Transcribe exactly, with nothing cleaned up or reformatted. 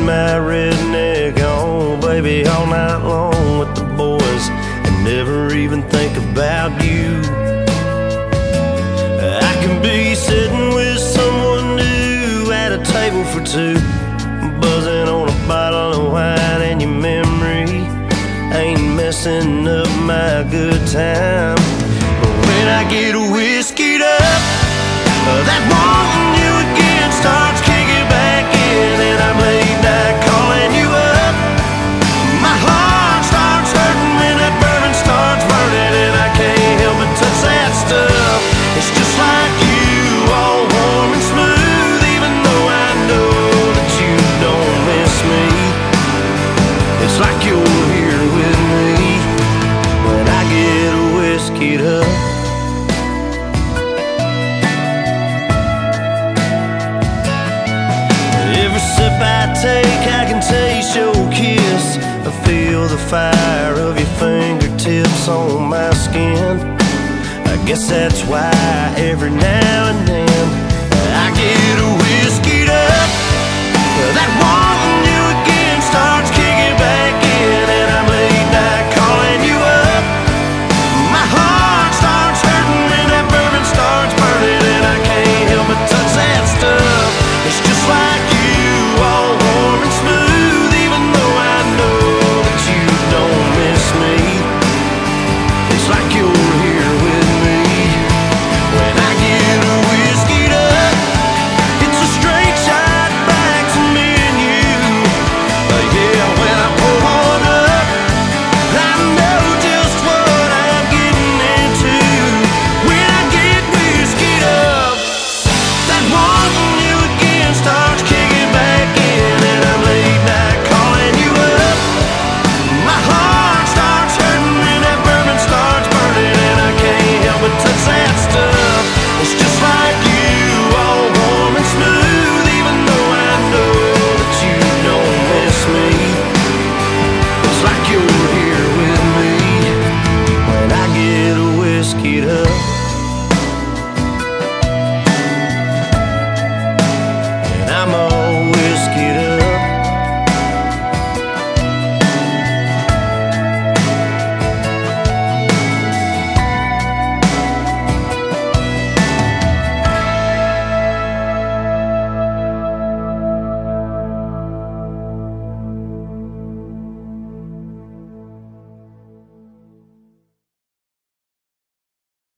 my redneck on, baby, all night long with the boys, and never even think about you. I can be sitting with someone new at a table for two, buzzing on a bottle of wine, and your memory ain't messing up my good time. But when I get whiskeyed up, that wanting you again starts kicking back in, and I'm late night calling you up. My heart starts hurting when that bourbon starts burning, and I can't help but touch that stuff. It's just like you, all warm and smooth, even though I know that you don't miss me. It's like you're here with me when I get whiskeyed up. Every sip I take, I can taste your kiss. I feel the fire of your fingertips on my skin. I guess that's why every now and